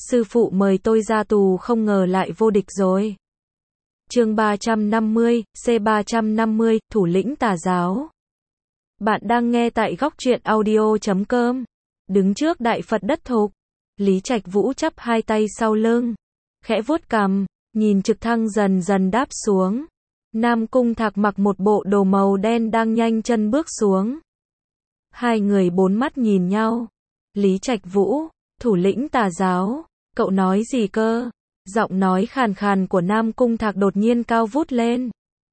sư phụ mời tôi ra tù không ngờ lại vô địch rồi. Chương 350, C350, thủ lĩnh tà giáo. Bạn đang nghe tại góc truyện audio.com. Đứng trước đại Phật đất thục, Lý Trạch Vũ chắp hai tay sau lưng, khẽ vuốt cằm, nhìn trực thăng dần dần đáp xuống. Nam Cung Thạc mặc một bộ đồ màu đen đang nhanh chân bước xuống. Hai người bốn mắt nhìn nhau. Lý Trạch Vũ, thủ lĩnh tà giáo, cậu nói gì cơ? Giọng nói khàn khàn của Nam Cung Thạc đột nhiên cao vút lên.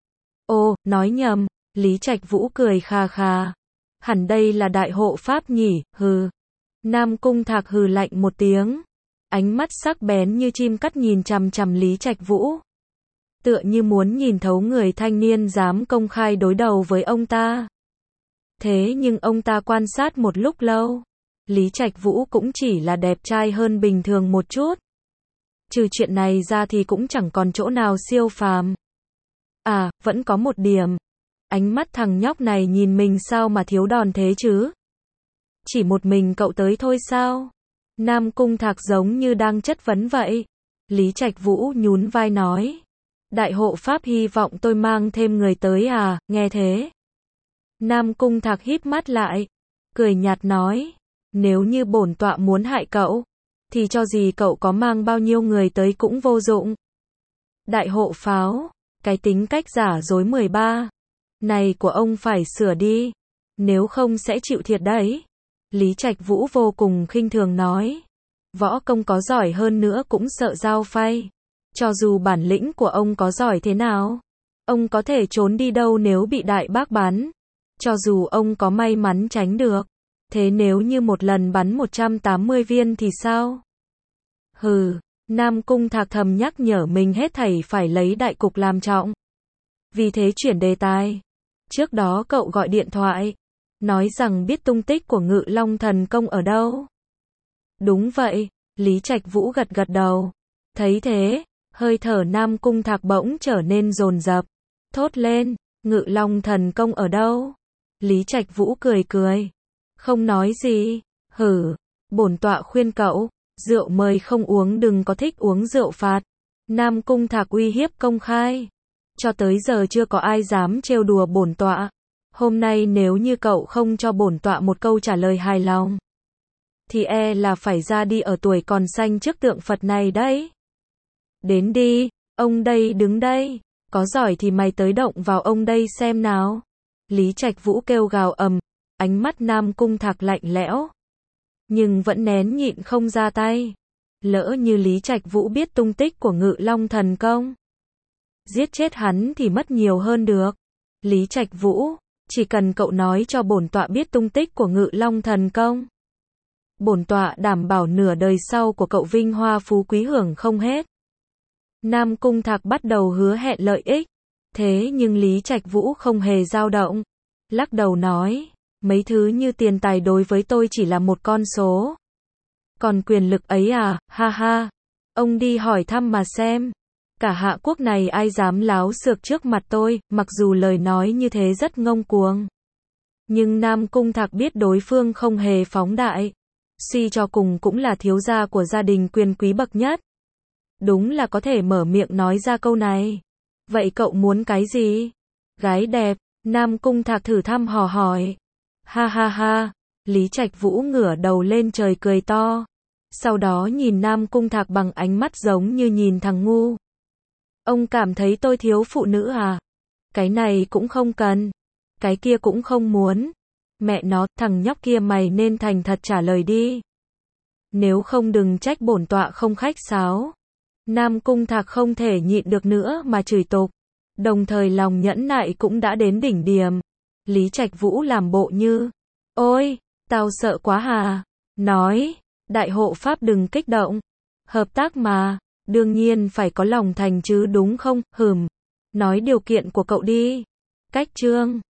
Ô, nói nhầm, Lý Trạch Vũ cười khà khà. Hẳn đây là đại hộ pháp nhỉ, hừ. Nam Cung Thạc hừ lạnh một tiếng. Ánh mắt sắc bén như chim cắt nhìn chằm chằm Lý Trạch Vũ. Tựa như muốn nhìn thấu người thanh niên dám công khai đối đầu với ông ta. Thế nhưng ông ta quan sát một lúc lâu. Lý Trạch Vũ cũng chỉ là đẹp trai hơn bình thường một chút. Trừ chuyện này ra thì cũng chẳng còn chỗ nào siêu phàm. À, vẫn có một điểm. Ánh mắt thằng nhóc này nhìn mình sao mà thiếu đòn thế chứ? Chỉ một mình cậu tới thôi sao? Nam Cung Thạc giống như đang chất vấn vậy. Lý Trạch Vũ nhún vai nói. Đại hộ pháp hy vọng tôi mang thêm người tới à, nghe thế. Nam Cung Thạc híp mắt lại, cười nhạt nói. Nếu như bổn tọa muốn hại cậu, thì cho gì cậu có mang bao nhiêu người tới cũng vô dụng. Đại hộ pháo, cái tính cách giả dối 13 này của ông phải sửa đi, nếu không sẽ chịu thiệt đấy. Lý Trạch Vũ vô cùng khinh thường nói. Võ công có giỏi hơn nữa cũng sợ dao phay. Cho dù bản lĩnh của ông có giỏi thế nào, ông có thể trốn đi đâu nếu bị đại bác bắn. Cho dù ông có may mắn tránh được, thế nếu như một lần bắn 180 viên thì sao? Hừ, Nam Cung Thạc thầm nhắc nhở mình hết thảy phải lấy đại cục làm trọng. Vì thế chuyển đề tài. Trước đó cậu gọi điện thoại, nói rằng biết tung tích của Ngự Long thần công ở đâu. Đúng vậy, Lý Trạch Vũ gật gật đầu. Thấy thế, hơi thở Nam Cung Thạc bỗng trở nên dồn dập. Thốt lên, Ngự Long thần công ở đâu? Lý Trạch Vũ cười cười. Không nói gì. Hử, bổn tọa khuyên cậu, rượu mời không uống đừng có thích uống rượu phạt. Nam Cung Thạc uy hiếp công khai. Cho tới giờ chưa có ai dám trêu đùa bổn tọa. Hôm nay nếu như cậu không cho bổn tọa một câu trả lời hài lòng, thì e là phải ra đi ở tuổi còn xanh trước tượng Phật này đấy. Đến đi, ông đây đứng đây. Có giỏi thì mày tới động vào ông đây xem nào. Lý Trạch Vũ kêu gào ầm. Ánh mắt Nam Cung Thạc lạnh lẽo, nhưng vẫn nén nhịn không ra tay. Lỡ như Lý Trạch Vũ biết tung tích của Ngự Long thần công, giết chết hắn thì mất nhiều hơn được. Lý Trạch Vũ, chỉ cần cậu nói cho bổn tọa biết tung tích của Ngự Long thần công, bổn tọa đảm bảo nửa đời sau của cậu vinh hoa phú quý hưởng không hết. Nam Cung Thạc bắt đầu hứa hẹn lợi ích. Thế nhưng Lý Trạch Vũ không hề dao động, lắc đầu nói. Mấy thứ như tiền tài đối với tôi chỉ là một con số. Còn quyền lực ấy à, ha ha. Ông đi hỏi thăm mà xem. Cả Hạ Quốc này ai dám láo xược trước mặt tôi, mặc dù lời nói như thế rất ngông cuồng. Nhưng Nam Cung Thạc biết đối phương không hề phóng đại. Suy cho cùng cũng là thiếu gia của gia đình quyền quý bậc nhất. Đúng là có thể mở miệng nói ra câu này. Vậy cậu muốn cái gì? Gái đẹp, Nam Cung Thạc thử thăm dò hỏi. Ha ha ha, Lý Trạch Vũ ngửa đầu lên trời cười to. Sau đó nhìn Nam Cung Thạc bằng ánh mắt giống như nhìn thằng ngu. Ông cảm thấy tôi thiếu phụ nữ à? Cái này cũng không cần. Cái kia cũng không muốn. Mẹ nó, thằng nhóc kia mày nên thành thật trả lời đi. Nếu không đừng trách bổn tọa không khách sáo. Nam Cung Thạc không thể nhịn được nữa mà chửi tục. Đồng thời lòng nhẫn nại cũng đã đến đỉnh điểm. Lý Trạch Vũ làm bộ như, ôi, tao sợ quá hà. Nói, đại hộ pháp đừng kích động. Hợp tác mà, đương nhiên phải có lòng thành chứ đúng không, nói điều kiện của cậu đi. Cách chương